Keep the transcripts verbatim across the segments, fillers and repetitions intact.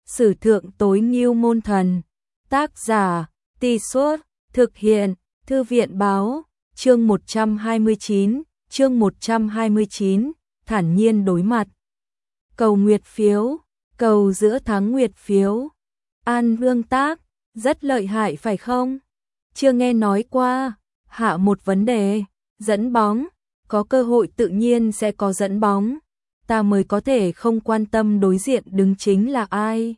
Sử thượng tối ngưu môn thần. Tác giả, Tì Suốt, thực hiện, Thư viện báo, chương một trăm hai mươi chín, chương một trăm hai mươi chín, thản nhiên đối mặt. Cầu nguyệt phiếu, cầu giữa tháng nguyệt phiếu. An Vương Tác, rất lợi hại phải không? Chưa nghe nói qua. Hạ một vấn đề, dẫn bóng, có cơ hội tự nhiên sẽ có dẫn bóng. Ta mới có thể không quan tâm đối diện đứng chính là ai.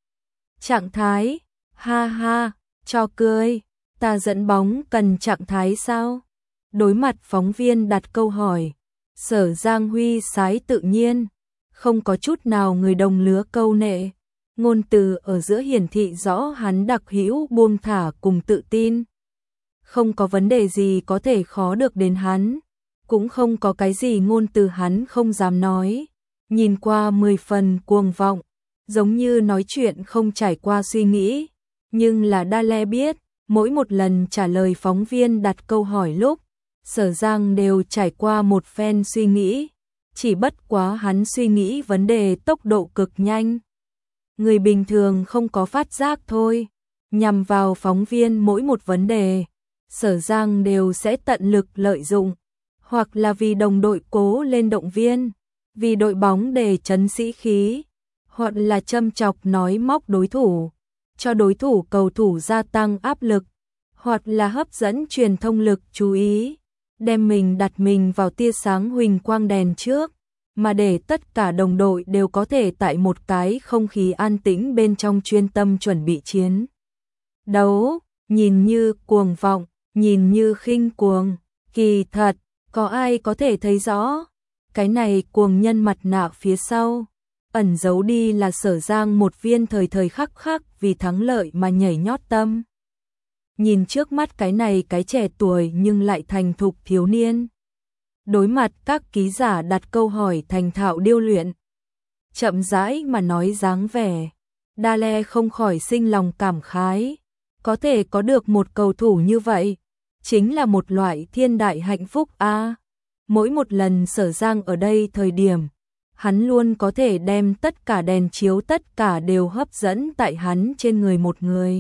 Trạng thái, ha ha, cho cười, ta dẫn bóng cần trạng thái sao? Đối mặt phóng viên đặt câu hỏi, Sở Giang Huy sái tự nhiên, không có chút nào người đồng lứa câu nệ. Ngôn từ ở giữa hiển thị rõ hắn đặc hữu buông thả cùng tự tin. Không có vấn đề gì có thể khó được đến hắn, cũng không có cái gì ngôn từ hắn không dám nói. Nhìn qua mười phần cuồng vọng, giống như nói chuyện không trải qua suy nghĩ. Nhưng là Đa Lê biết, mỗi một lần trả lời phóng viên đặt câu hỏi lúc, Sở Giang đều trải qua một phen suy nghĩ. Chỉ bất quá hắn suy nghĩ vấn đề tốc độ cực nhanh. Người bình thường không có phát giác thôi. Nhằm vào phóng viên mỗi một vấn đề, Sở Giang đều sẽ tận lực lợi dụng. Hoặc là vì đồng đội cố lên động viên, vì đội bóng để trấn sĩ khí, hoặc là châm chọc nói móc đối thủ, cho đối thủ cầu thủ gia tăng áp lực, hoặc là hấp dẫn truyền thông lực chú ý, đem mình đặt mình vào tia sáng huỳnh quang đèn trước, mà để tất cả đồng đội đều có thể tại một cái không khí an tĩnh bên trong chuyên tâm chuẩn bị chiến đấu. Nhìn như cuồng vọng, nhìn như khinh cuồng, kỳ thật, có ai có thể thấy rõ? Cái này cuồng nhân mặt nạ phía sau, ẩn giấu đi là Sở Giang một viên thời thời khắc khắc vì thắng lợi mà nhảy nhót tâm. Nhìn trước mắt cái này cái trẻ tuổi nhưng lại thành thục thiếu niên. Đối mặt các ký giả đặt câu hỏi thành thạo điêu luyện, chậm rãi mà nói dáng vẻ, Đa Lê không khỏi sinh lòng cảm khái. Có thể có được một cầu thủ như vậy, chính là một loại thiên đại hạnh phúc a. À, mỗi một lần Sở Giang ở đây thời điểm, hắn luôn có thể đem tất cả đèn chiếu tất cả đều hấp dẫn tại hắn trên người một người.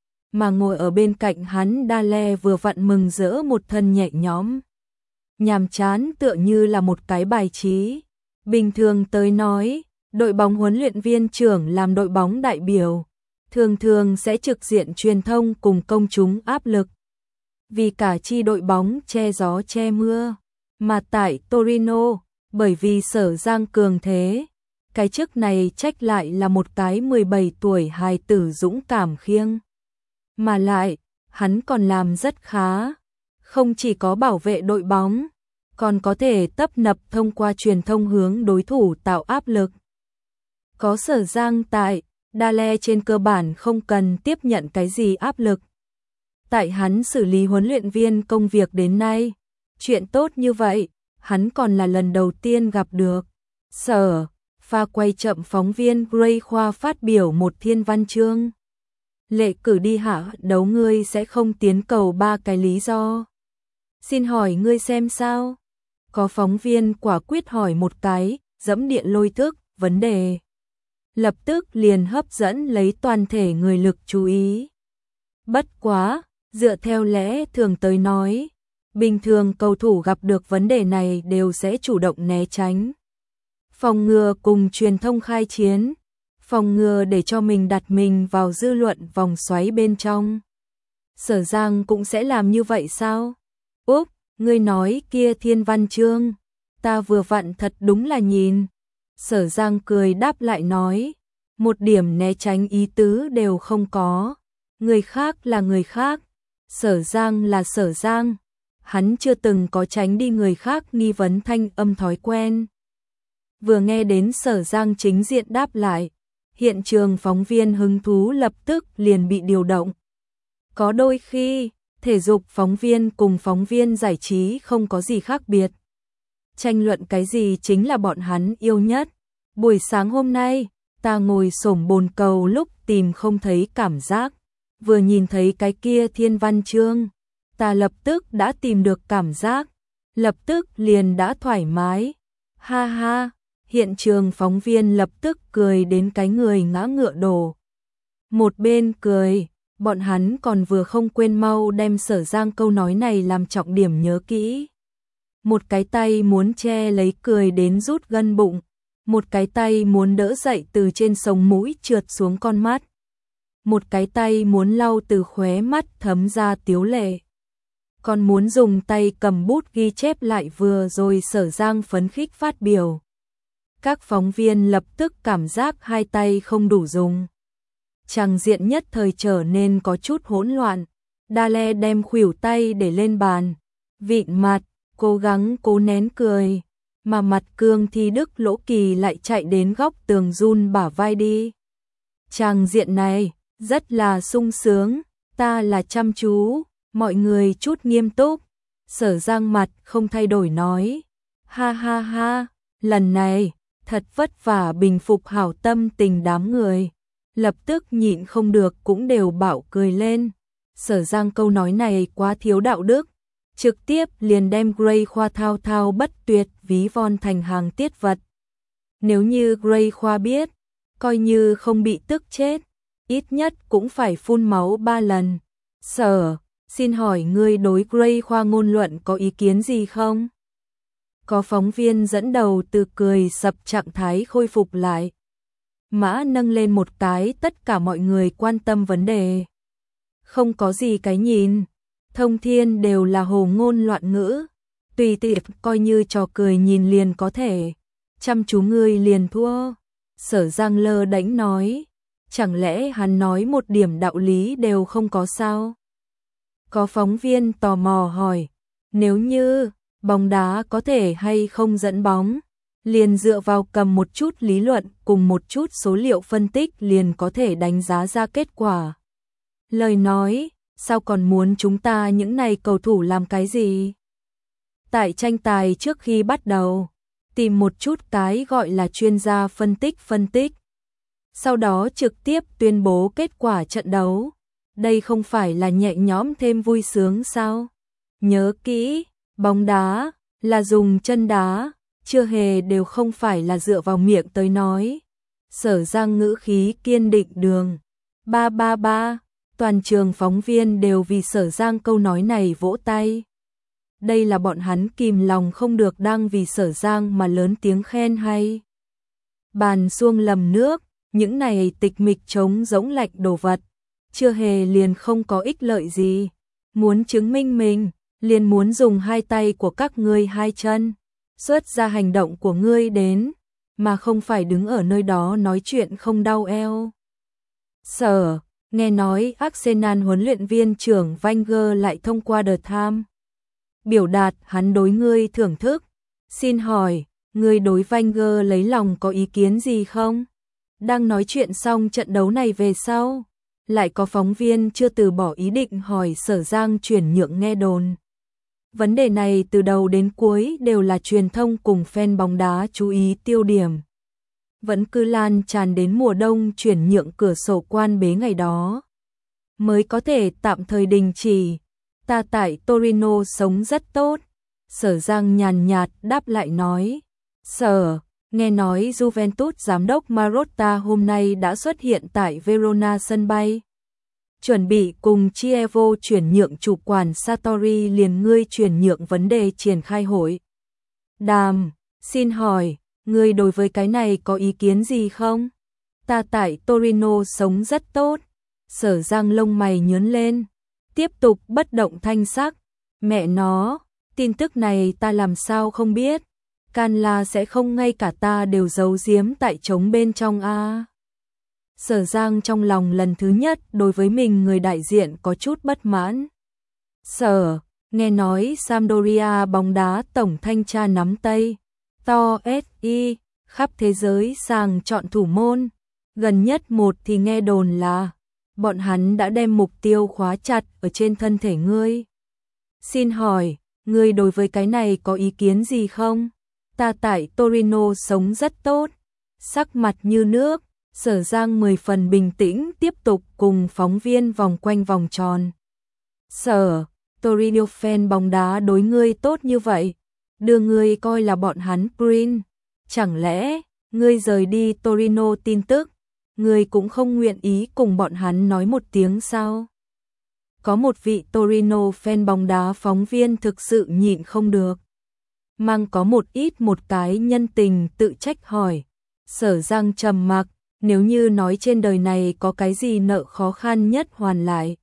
Mà ngồi ở bên cạnh hắn Đa Lê vừa vặn mừng rỡ một thân nhẹ nhõm. Nhàm chán tựa như là một cái bài trí. Bình thường tới nói, đội bóng huấn luyện viên trưởng làm đội bóng đại biểu, thường thường sẽ trực diện truyền thông cùng công chúng áp lực. Vì cả chi đội bóng che gió che mưa. Mà tại Torino, bởi vì Sở Giang cường thế, cái chức này trách lại là một cái mười bảy tuổi hài tử dũng cảm khiêng. Mà lại, hắn còn làm rất khá, không chỉ có bảo vệ đội bóng, còn có thể tấp nập thông qua truyền thông hướng đối thủ tạo áp lực. Có Sở Giang tại, Đa Lê trên cơ bản không cần tiếp nhận cái gì áp lực. Tại hắn xử lý huấn luyện viên công việc đến nay, chuyện tốt như vậy, hắn còn là lần đầu tiên gặp được. Sở, pha quay chậm phóng viên Gray Khoa phát biểu một thiên văn chương. Lệ cử đi hạ đấu ngươi sẽ không tiến cầu ba cái lý do. Xin hỏi ngươi xem sao? Có phóng viên quả quyết hỏi một cái, dẫm điện lôi thức, vấn đề. Lập tức liền hấp dẫn lấy toàn thể người lực chú ý. Bất quá, dựa theo lẽ thường tới nói, bình thường cầu thủ gặp được vấn đề này đều sẽ chủ động né tránh. Phòng ngừa cùng truyền thông khai chiến, phòng ngừa để cho mình đặt mình vào dư luận vòng xoáy bên trong. Sở Giang cũng sẽ làm như vậy sao? Úp, ngươi nói kia thiên văn chương, ta vừa vặn thật đúng là nhìn. Sở Giang cười đáp lại nói, một điểm né tránh ý tứ đều không có. Người khác là người khác, Sở Giang là Sở Giang. Hắn chưa từng có tránh đi người khác nghi vấn thanh âm thói quen. Vừa nghe đến Sở Giang chính diện đáp lại, hiện trường phóng viên hứng thú lập tức liền bị điều động. Có đôi khi, thể dục phóng viên cùng phóng viên giải trí không có gì khác biệt. Tranh luận cái gì chính là bọn hắn yêu nhất. Buổi sáng hôm nay, ta ngồi xổm bồn cầu lúc tìm không thấy cảm giác. Vừa nhìn thấy cái kia thiên văn chương, ta lập tức đã tìm được cảm giác, lập tức liền đã thoải mái. Ha ha, Hiện trường phóng viên lập tức cười đến cái người ngã ngựa đổ. Một bên cười, bọn hắn còn vừa không quên mau đem Sở Giang câu nói này làm trọng điểm nhớ kỹ. Một cái tay muốn che lấy cười đến rút gân bụng, một cái tay muốn đỡ dậy từ trên sống mũi trượt xuống con mắt. Một cái tay muốn lau từ khóe mắt thấm ra tiếu lệ. Còn muốn dùng tay cầm bút ghi chép lại vừa rồi Sở Giang phấn khích phát biểu. Các phóng viên lập tức cảm giác hai tay không đủ dùng. Tràng diện nhất thời trở nên có chút hỗn loạn. Dale đem khuỷu tay để lên bàn, vịn mặt, cố gắng cố nén cười. Mà mặt Cương Thi Đức Lỗ Kỳ lại chạy đến góc tường run bả vai đi. Tràng diện này rất là sung sướng, ta là chăm chú, mọi người chút nghiêm túc. Sở Giang mặt không thay đổi nói, ha ha ha, lần này thật vất vả bình phục hảo tâm tình đám người. Lập tức nhịn không được cũng đều bảo cười lên. Sở Giang câu nói này quá thiếu đạo đức, trực tiếp liền đem Gray Khoa thao thao bất tuyệt ví von thành hàng tiết vật. Nếu như Gray Khoa biết, coi như không bị tức chết, ít nhất cũng phải phun máu ba lần. Sở, xin hỏi ngươi đối Gray Khoa ngôn luận có ý kiến gì không? Có phóng viên dẫn đầu từ cười sập trạng thái khôi phục lại. Mã nâng lên một cái tất cả mọi người quan tâm vấn đề. Không có gì cái nhìn, thông thiên đều là hồ ngôn loạn ngữ. Tùy tiệc coi như trò cười nhìn liền có thể. Chăm chú ngươi liền thua. Sở Giang lơ đánh nói. Chẳng lẽ hắn nói một điểm đạo lý đều không có sao? Có phóng viên tò mò hỏi. Nếu như bóng đá có thể hay không dẫn bóng, liền dựa vào cầm một chút lý luận cùng một chút số liệu phân tích liền có thể đánh giá ra kết quả. Lời nói, sao còn muốn chúng ta những này cầu thủ làm cái gì? Tại tranh tài trước khi bắt đầu, tìm một chút cái gọi là chuyên gia phân tích phân tích. Sau đó trực tiếp tuyên bố kết quả trận đấu. Đây không phải là nhẹ nhõm thêm vui sướng sao? Nhớ kỹ, bóng đá là dùng chân đá, chưa hề đều không phải là dựa vào miệng tới nói. Sở Giang ngữ khí kiên định đường. Ba ba ba, toàn trường phóng viên đều vì Sở Giang câu nói này vỗ tay. Đây là bọn hắn kìm lòng không được đang vì Sở Giang mà lớn tiếng khen hay. Bàn xuông lầm nước, những này tịch mịch trống rỗng lạnh đồ vật, chưa hề liền không có ích lợi gì. Muốn chứng minh mình, liền muốn dùng hai tay của các ngươi hai chân, xuất ra hành động của ngươi đến, mà không phải đứng ở nơi đó nói chuyện không đau eo. Sở, nghe nói Arsenal huấn luyện viên trưởng Wenger lại thông qua The Times biểu đạt hắn đối ngươi thưởng thức. Xin hỏi, ngươi đối Wenger lấy lòng có ý kiến gì không? Đang nói chuyện xong trận đấu này về sau, lại có phóng viên chưa từ bỏ ý định hỏi Sở Giang chuyển nhượng nghe đồn. Vấn đề này từ đầu đến cuối đều là truyền thông cùng fan bóng đá chú ý tiêu điểm. Vẫn cứ lan tràn đến mùa đông chuyển nhượng cửa sổ quan bế ngày đó. Mới có thể tạm thời đình chỉ. Ta tại Torino sống rất tốt. Sở Giang nhàn nhạt đáp lại nói. Sở, nghe nói Juventus giám đốc Marotta hôm nay đã xuất hiện tại Verona sân bay. Chuẩn bị cùng Chievo chuyển nhượng chủ quản Sartori liền ngươi chuyển nhượng vấn đề triển khai hội. Đàm, xin hỏi, ngươi đối với cái này có ý kiến gì không? Ta tại Torino sống rất tốt. Sở Giang lông mày nhướng lên, tiếp tục bất động thanh sắc. Mẹ nó, tin tức này ta làm sao không biết? Can là sẽ không ngay cả ta đều giấu giếm tại trống bên trong a. Sở Giang trong lòng lần thứ nhất đối với mình người đại diện có chút bất mãn. Sở, nghe nói Sampdoria bóng đá tổng thanh tra nắm tay, to ét i, khắp thế giới sàng chọn thủ môn. Gần nhất một thì nghe đồn là, bọn hắn đã đem mục tiêu khóa chặt ở trên thân thể ngươi. Xin hỏi, ngươi đối với cái này có ý kiến gì không? Ta tại Torino sống rất tốt, sắc mặt như nước. Sở Giang mười phần bình tĩnh tiếp tục cùng phóng viên vòng quanh vòng tròn. Sở, Torino fan bóng đá đối ngươi tốt như vậy, đưa ngươi coi là bọn hắn Green. chẳng lẽ ngươi rời đi Torino tin tức, ngươi cũng không nguyện ý cùng bọn hắn nói một tiếng sao? Có một vị Torino fan bóng đá phóng viên thực sự nhịn không được. Mang có một ít một cái nhân tình tự trách hỏi. Sở Giang trầm mặc, nếu như nói trên đời này có cái gì nợ khó khăn nhất hoàn lại.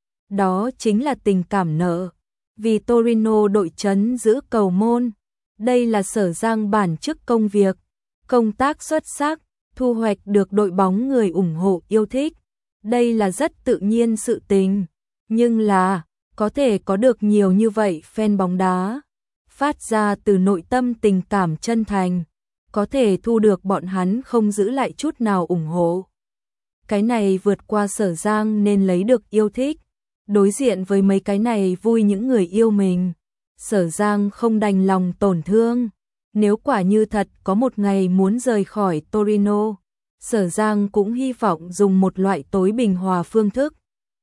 Đó chính là tình cảm nợ. Vì Torino đội trấn giữ cầu môn. Đây là Sở Giang bản chức công việc. Công tác xuất sắc, thu hoạch được đội bóng người ủng hộ yêu thích. Đây là rất tự nhiên sự tình. Nhưng là, có thể có được nhiều như vậy fan bóng đá. Phát ra từ nội tâm tình cảm chân thành. Có thể thu được bọn hắn không giữ lại chút nào ủng hộ. Cái này vượt qua Sở Giang nên lấy được yêu thích. Đối diện với mấy cái này vui những người yêu mình. Sở Giang không đành lòng tổn thương. Nếu quả như thật có một ngày muốn rời khỏi Torino, Sở Giang cũng hy vọng dùng một loại tối bình hòa phương thức.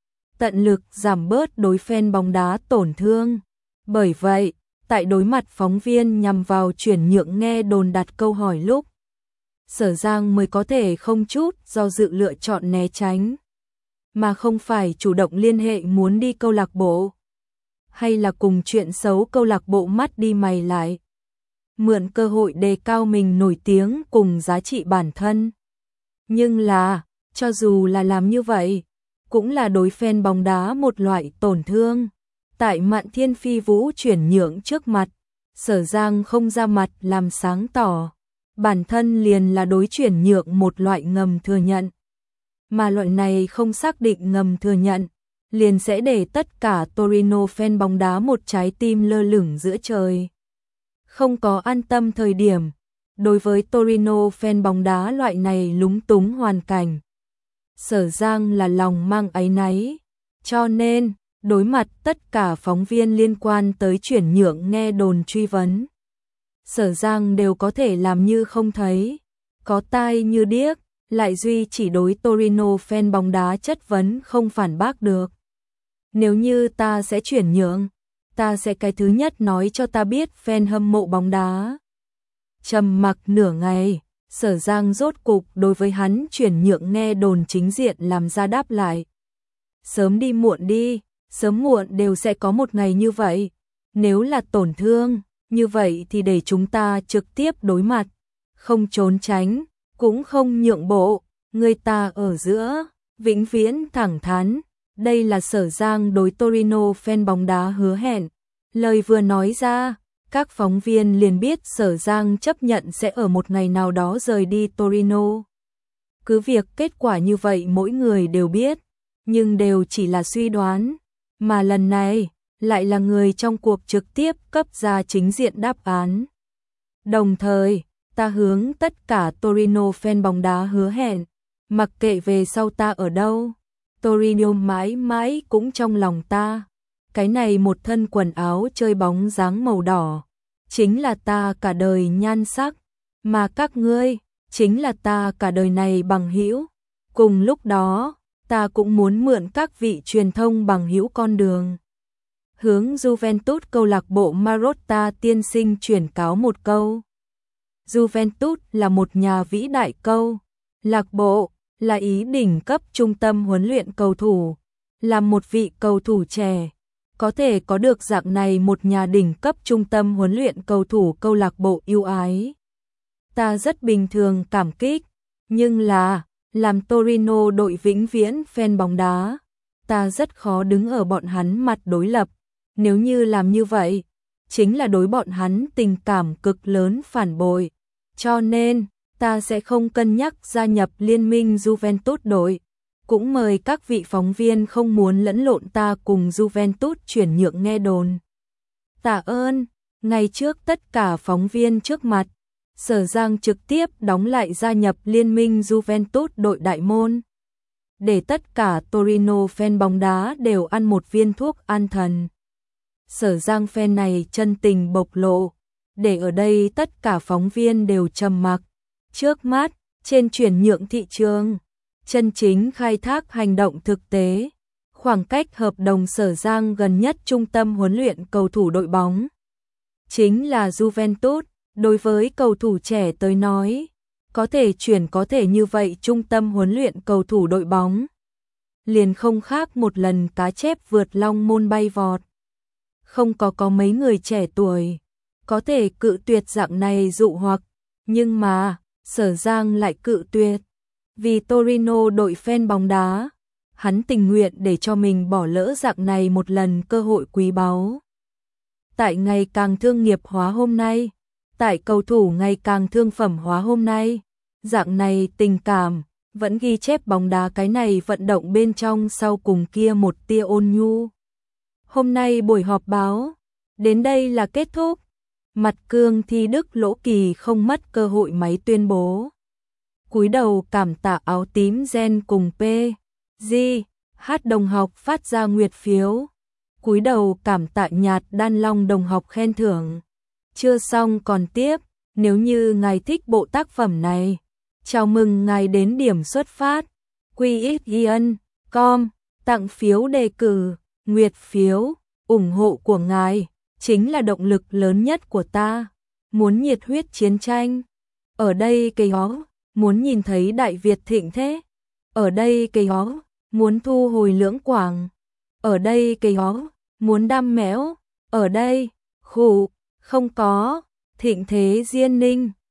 Tận lực giảm bớt đối fan bóng đá tổn thương. Bởi vậy, tại đối mặt phóng viên nhằm vào chuyển nhượng nghe đồn đặt câu hỏi lúc, Sở Giang mới có thể không chút do dự lựa chọn né tránh, mà không phải chủ động liên hệ muốn đi câu lạc bộ, hay là cùng chuyện xấu câu lạc bộ mắt đi mày lại. Mượn cơ hội đề cao mình nổi tiếng cùng giá trị bản thân. Nhưng là, cho dù là làm như vậy, cũng là đối fan bóng đá một loại tổn thương. Tại Mạn Thiên Phi Vũ chuyển nhượng trước mặt, Sở Giang không ra mặt làm sáng tỏ. Bản thân liền là đối chuyển nhượng một loại ngầm thừa nhận. Mà loại này không xác định ngầm thừa nhận, liền sẽ để tất cả Torino fan bóng đá một trái tim lơ lửng giữa trời. Không có an tâm thời điểm, đối với Torino fan bóng đá loại này lúng túng hoàn cảnh. Sở Giang là lòng mang áy náy, cho nên, đối mặt tất cả phóng viên liên quan tới chuyển nhượng nghe đồn truy vấn. Sở Giang đều có thể làm như không thấy, có tai như điếc, lại duy chỉ đối Torino fan bóng đá chất vấn không phản bác được. Nếu như ta sẽ chuyển nhượng, ta sẽ cái thứ nhất nói cho ta biết fan hâm mộ bóng đá. Trầm mặc nửa ngày, Sở Giang rốt cục đối với hắn chuyển nhượng nghe đồn chính diện làm ra đáp lại. Sớm đi muộn đi, sớm muộn đều sẽ có một ngày như vậy. Nếu là tổn thương, như vậy thì để chúng ta trực tiếp đối mặt, không trốn tránh, cũng không nhượng bộ, người ta ở giữa, vĩnh viễn thẳng thắn. Đây là Sở Giang đối Torino fan bóng đá hứa hẹn. Lời vừa nói ra, các phóng viên liền biết Sở Giang chấp nhận sẽ ở một ngày nào đó rời đi Torino. Cứ việc kết quả như vậy mỗi người đều biết, nhưng đều chỉ là suy đoán. Mà lần này, lại là người trong cuộc trực tiếp cấp ra chính diện đáp án. Đồng thời, ta hướng tất cả Torino fan bóng đá hứa hẹn, mặc kệ về sau ta ở đâu, Torino mãi mãi cũng trong lòng ta. Cái này một thân quần áo chơi bóng dáng màu đỏ, chính là ta cả đời nhan sắc, mà các ngươi, chính là ta cả đời này bằng hữu. Cùng lúc đó, ta cũng muốn mượn các vị truyền thông bằng hữu con đường. Hướng Juventus câu lạc bộ Marotta tiên sinh chuyển cáo một câu. Juventus là một nhà vĩ đại câu lạc bộ, là ý đỉnh cấp trung tâm huấn luyện cầu thủ, là một vị cầu thủ trẻ. Có thể có được dạng này một nhà đỉnh cấp trung tâm huấn luyện cầu thủ câu lạc bộ yêu ái. Ta rất bình thường cảm kích, nhưng là, làm Torino đội vĩnh viễn fan bóng đá, ta rất khó đứng ở bọn hắn mặt đối lập. Nếu như làm như vậy, chính là đối bọn hắn tình cảm cực lớn phản bội. Cho nên, ta sẽ không cân nhắc gia nhập liên minh Juventus đội. Cũng mời các vị phóng viên không muốn lẫn lộn ta cùng Juventus chuyển nhượng nghe đồn. Tạ ơn, ngày trước tất cả phóng viên trước mặt, Sở Giang trực tiếp đóng lại gia nhập liên minh Juventus đội đại môn. Để tất cả Torino fan bóng đá đều ăn một viên thuốc an thần. Sở Giang fan này chân tình bộc lộ, để ở đây tất cả phóng viên đều trầm mặc. Trước mắt, trên chuyển nhượng thị trường, chân chính khai thác hành động thực tế, khoảng cách hợp đồng Sở Giang gần nhất trung tâm huấn luyện cầu thủ đội bóng chính là Juventus. Đối với cầu thủ trẻ tới nói, có thể chuyển có thể như vậy trung tâm huấn luyện cầu thủ đội bóng. Liền không khác một lần cá chép vượt long môn bay vọt. Không có có mấy người trẻ tuổi, có thể cự tuyệt dạng này dụ hoặc, nhưng mà, Sở Giang lại cự tuyệt. Vì Torino đội fan bóng đá, hắn tình nguyện để cho mình bỏ lỡ dạng này một lần cơ hội quý báu. Tại ngày càng thương nghiệp hóa hôm nay, tại cầu thủ ngày càng thương phẩm hóa hôm nay, dạng này tình cảm, vẫn ghi chép bóng đá cái này vận động bên trong sau cùng kia một tia ôn nhu. Hôm nay buổi họp báo, đến đây là kết thúc. Mặt cương thi Đức Lỗ Kỳ không mất cơ hội máy tuyên bố. Cúi đầu cảm tạ áo tím gen cùng P. G. H đồng học phát ra nguyệt phiếu. Cúi đầu cảm tạ nhạt đan long đồng học khen thưởng. Chưa xong còn tiếp, nếu như ngài thích bộ tác phẩm này, chào mừng ngài đến điểm xuất phát. quy ích ian chấm com, tặng phiếu đề cử, nguyệt phiếu, ủng hộ của ngài chính là động lực lớn nhất của ta. Muốn nhiệt huyết chiến tranh, ở đây cây ó, muốn nhìn thấy Đại Việt thịnh thế, ở đây cây ó, muốn thu hồi Lưỡng Quảng, ở đây cây ó, muốn đam mẽo, ở đây, khủ, không có, thịnh thế Diên Ninh.